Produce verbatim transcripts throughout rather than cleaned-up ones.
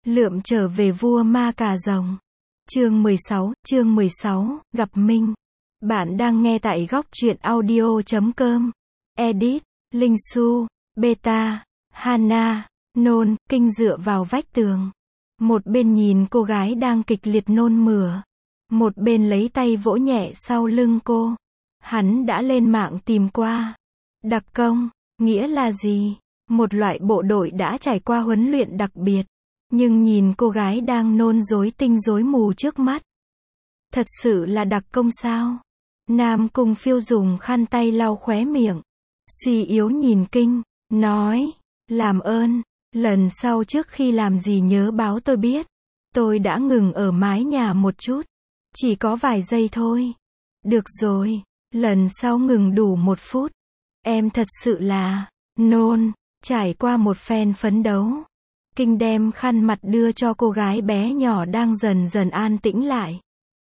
Lượm trở về vua ma cà rồng. Chương mười sáu, chương mười sáu, gặp Minh. Bạn đang nghe tại góc truyện audio chấm com. Edit, Linh Su, Beta, Hana, nôn, kinh dựa vào vách tường. Một bên nhìn cô gái đang kịch liệt nôn mửa. Một bên lấy tay vỗ nhẹ sau lưng cô. Hắn đã lên mạng tìm qua. Đặc công, nghĩa là gì? Một loại bộ đội đã trải qua huấn luyện đặc biệt. Nhưng nhìn cô gái đang nôn rối tinh rối mù trước mắt. Thật sự là đặc công sao? Nam Cung Phiêu dùng khăn tay lau khóe miệng. Suy yếu nhìn Kinh, nói, làm ơn, lần sau trước khi làm gì nhớ báo tôi biết. Tôi đã ngừng ở mái nhà một chút. Chỉ có vài giây thôi. Được rồi, lần sau ngừng đủ một phút. Em thật sự là, nôn, trải qua một phen phấn đấu. Kinh đem khăn mặt đưa cho cô gái bé nhỏ đang dần dần an tĩnh lại.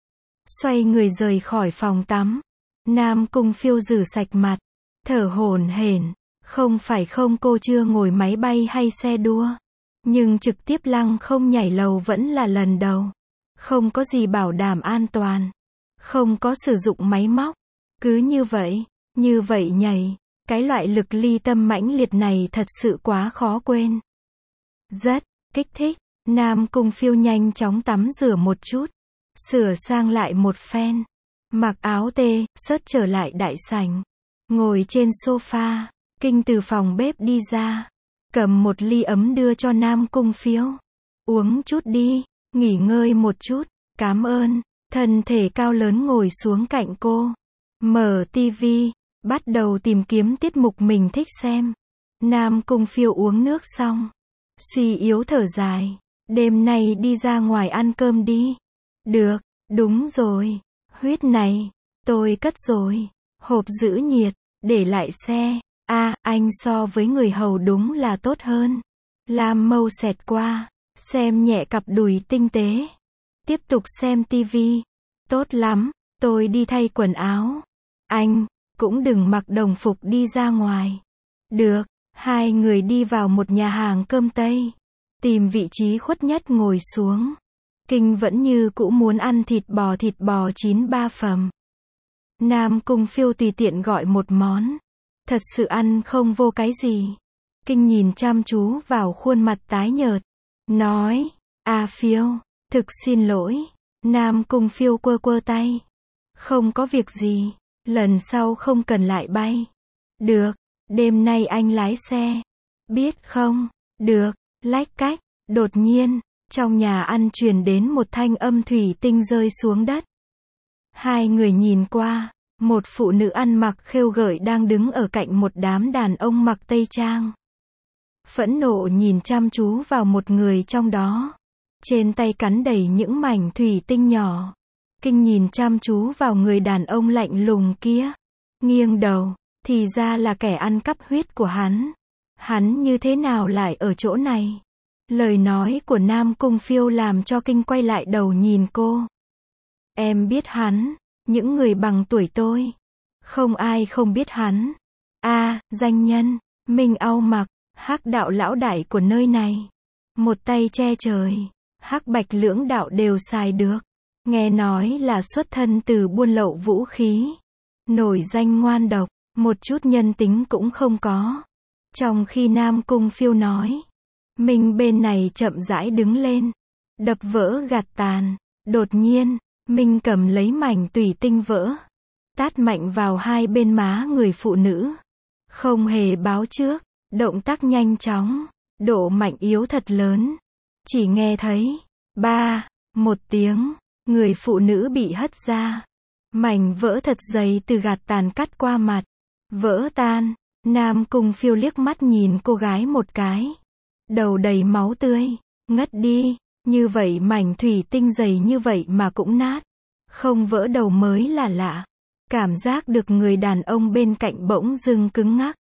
Xoay người rời khỏi phòng tắm. Nam Cung Phiêu rửa sạch mặt. Thở hổn hển. Không phải không, cô chưa ngồi máy bay hay xe đua. Nhưng trực tiếp lăng không nhảy lầu vẫn là lần đầu. Không có gì bảo đảm an toàn. Không có sử dụng máy móc. Cứ như vậy, như vậy nhảy. Cái loại lực ly tâm mãnh liệt này thật sự quá khó quên. Rất kích thích. Nam Cung Phiêu nhanh chóng tắm rửa một chút. Sửa sang lại một phen. Mặc áo tê, sớt trở lại đại sảnh. Ngồi trên sofa. Kinh từ phòng bếp đi ra. Cầm một ly ấm đưa cho Nam Cung Phiêu. Uống chút đi. Nghỉ ngơi một chút. Cảm ơn. Thân thể cao lớn ngồi xuống cạnh cô. Mở tivi. Bắt đầu tìm kiếm tiết mục mình thích xem. Nam Cung Phiêu uống nước xong. Suy yếu thở dài. Đêm nay đi ra ngoài ăn cơm đi. Được, đúng rồi. Huyết này, tôi cất rồi. Hộp giữ nhiệt, để lại xe. À, anh so với người hầu đúng là tốt hơn. Lam mâu xẹt qua. Xem nhẹ cặp đùi tinh tế. Tiếp tục xem tivi. Tốt lắm, tôi đi thay quần áo. Anh, cũng đừng mặc đồng phục đi ra ngoài. Được. Hai người đi vào một nhà hàng cơm Tây. Tìm vị trí khuất nhất ngồi xuống. Kinh vẫn như cũ muốn ăn thịt bò thịt bò chín ba phẩm. Nam Cung Phiêu tùy tiện gọi một món. Thật sự ăn không vô cái gì. Kinh nhìn chăm chú vào khuôn mặt tái nhợt. Nói, à Phiêu, thực xin lỗi. Nam Cung Phiêu quơ quơ tay. Không có việc gì. Lần sau không cần lại bay. Được. Đêm nay anh lái xe. Biết không? Được. Lách cách. Đột nhiên, trong nhà ăn truyền đến một thanh âm thủy tinh rơi xuống đất. Hai người nhìn qua, một phụ nữ ăn mặc khêu gợi đang đứng ở cạnh một đám đàn ông mặc tây trang. Phẫn nộ nhìn chăm chú vào một người trong đó. Trên tay cắn đầy những mảnh thủy tinh nhỏ. Kinh nhìn chăm chú vào người đàn ông lạnh lùng kia. Nghiêng đầu. Thì ra là kẻ ăn cắp huyết của hắn. Hắn như thế nào lại ở chỗ này? Lời nói của Nam Cung Phiêu làm cho Kinh quay lại đầu nhìn cô. Em biết hắn. Những người bằng tuổi tôi. Không ai không biết hắn. A, danh nhân. Minh Âu Mặc. Hắc đạo lão đại của nơi này. Một tay che trời. Hắc bạch lưỡng đạo đều xài được. Nghe nói là xuất thân từ buôn lậu vũ khí. Nổi danh ngoan độc. Một chút nhân tính cũng không có. Trong khi Nam Cung Phiêu nói. Minh bên này chậm rãi đứng lên. Đập vỡ gạt tàn. Đột nhiên, Minh cầm lấy mảnh tủy tinh vỡ. Tát mạnh vào hai bên má người phụ nữ. Không hề báo trước. Động tác nhanh chóng. Độ mạnh yếu thật lớn. Chỉ nghe thấy. Ba. Một tiếng. Người phụ nữ bị hất ra. Mảnh vỡ thật dày từ gạt tàn cắt qua mặt. Vỡ tan. Nam Cung Phiêu liếc mắt nhìn cô gái một cái. Đầu đầy máu tươi. Ngất đi. Như vậy mảnh thủy tinh dày như vậy mà cũng nát. Không vỡ đầu mới là lạ. Cảm giác được người đàn ông bên cạnh bỗng dưng cứng ngắc.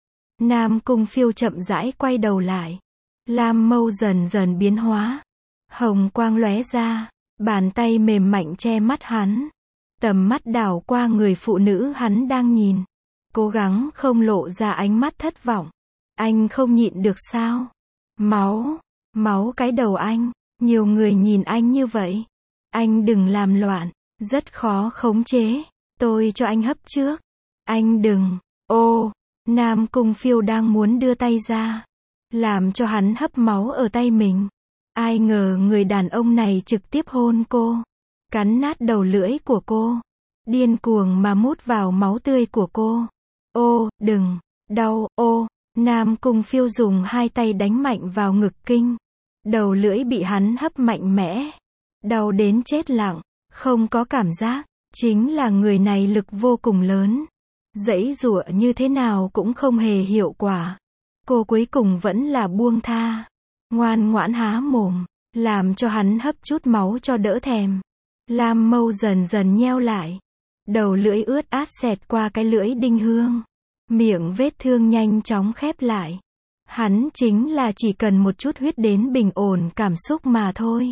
Nam Cung Phiêu chậm rãi quay đầu lại. Lam mâu dần dần biến hóa. Hồng quang lóe ra. Bàn tay mềm mạnh che mắt hắn. Tầm mắt đảo qua người phụ nữ hắn đang nhìn. Cố gắng không lộ ra ánh mắt thất vọng. Anh không nhịn được sao? Máu, Máu cái đầu anh, nhiều người nhìn anh như vậy. Anh đừng làm loạn, rất khó khống chế. Tôi cho anh hấp trước. Anh đừng, ô, Nam Cung Phiêu đang muốn đưa tay ra, làm cho hắn hấp máu ở tay mình. Ai ngờ người đàn ông này trực tiếp hôn cô, cắn nát đầu lưỡi của cô, điên cuồng mà mút vào máu tươi của cô. Ô, đừng, đau, ô, Nam Cung Phiêu dùng hai tay đánh mạnh vào ngực Kinh. Đầu lưỡi bị hắn hấp mạnh mẽ, đau đến chết lặng, không có cảm giác, chính là người này lực vô cùng lớn. Giãy giụa như thế nào cũng không hề hiệu quả. Cô cuối cùng vẫn là buông tha, ngoan ngoãn há mồm, làm cho hắn hấp chút máu cho đỡ thèm. Lam mâu dần dần nheo lại, đầu lưỡi ướt át xẹt qua cái lưỡi đinh hương, miệng vết thương nhanh chóng khép lại. Hắn chính là chỉ cần một chút huyết đến bình ổn cảm xúc mà thôi.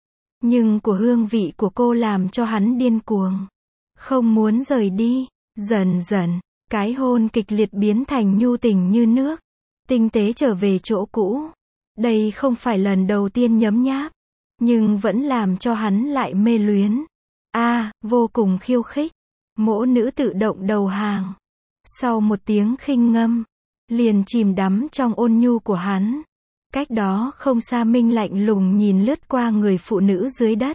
Nhưng của hương vị của cô làm cho hắn điên cuồng, không muốn rời đi. Dần dần, cái hôn kịch liệt biến thành nhu tình như nước, tinh tế trở về chỗ cũ. Đây không phải lần đầu tiên nhấm nháp, nhưng vẫn làm cho hắn lại mê luyến. A, à, vô cùng khiêu khích. Mỗ nữ tự động đầu hàng. Sau một tiếng khinh ngâm, liền chìm đắm trong ôn nhu của hắn. Cách đó không xa Minh lạnh lùng nhìn lướt qua người phụ nữ dưới đất.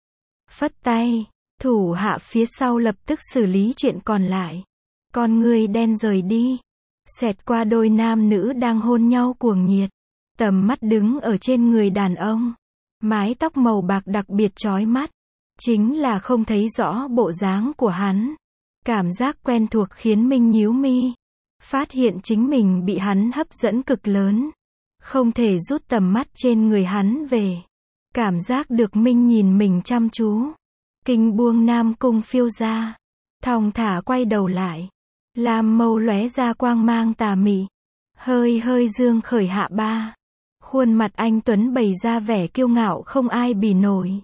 Phất tay, thủ hạ phía sau lập tức xử lý chuyện còn lại. Con người đen rời đi, xẹt qua đôi nam nữ đang hôn nhau cuồng nhiệt. Tầm mắt đứng ở trên người đàn ông. Mái tóc màu bạc đặc biệt chói mắt. Chính là không thấy rõ bộ dáng của hắn. Cảm giác quen thuộc khiến Minh nhíu mi. Phát hiện chính mình bị hắn hấp dẫn cực lớn. Không thể rút tầm mắt trên người hắn về. Cảm giác được Minh nhìn mình chăm chú. Kinh buông Nam Cung Phiêu ra. Thong thả quay đầu lại. Lam mâu lóe ra quang mang tà mị. Hơi hơi dương khởi hạ ba. Khuôn mặt anh tuấn bày ra vẻ kiêu ngạo không ai bì nổi.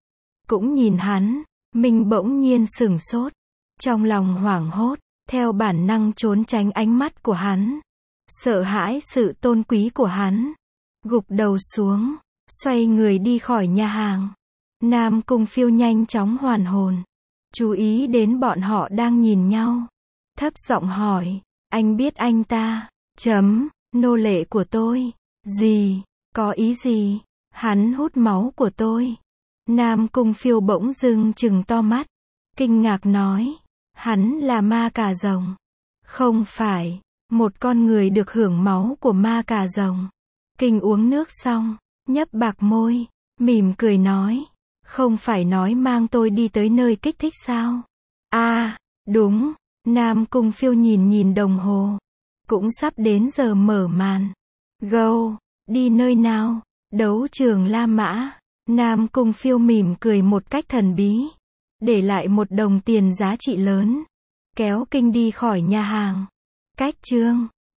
Cũng nhìn hắn, Minh bỗng nhiên sửng sốt. Trong lòng hoảng hốt, theo bản năng trốn tránh ánh mắt của hắn. Sợ hãi sự tôn quý của hắn. Gục đầu xuống, xoay người đi khỏi nhà hàng. Nam Cung Phiêu nhanh chóng hoàn hồn. Chú ý đến bọn họ đang nhìn nhau. Thấp giọng hỏi, anh biết anh ta, chấm, nô lệ của tôi. Gì, có ý gì? Hắn hút máu của tôi. Nam Cung Phiêu bỗng dưng trừng to mắt. Kinh ngạc nói, hắn là ma cà rồng. Không phải, một con người được hưởng máu của ma cà rồng. Kinh uống nước xong, nhấp bạc môi, mỉm cười nói, không phải nói mang tôi đi tới nơi kích thích sao? À, đúng. Nam Cung Phiêu nhìn nhìn đồng hồ. Cũng sắp đến giờ mở màn. Go, đi nơi nào? Đấu trường La Mã. Nam Cung Phiêu mỉm cười một cách thần bí. Để lại một đồng tiền giá trị lớn. Kéo Kinh đi khỏi nhà hàng. Cách chương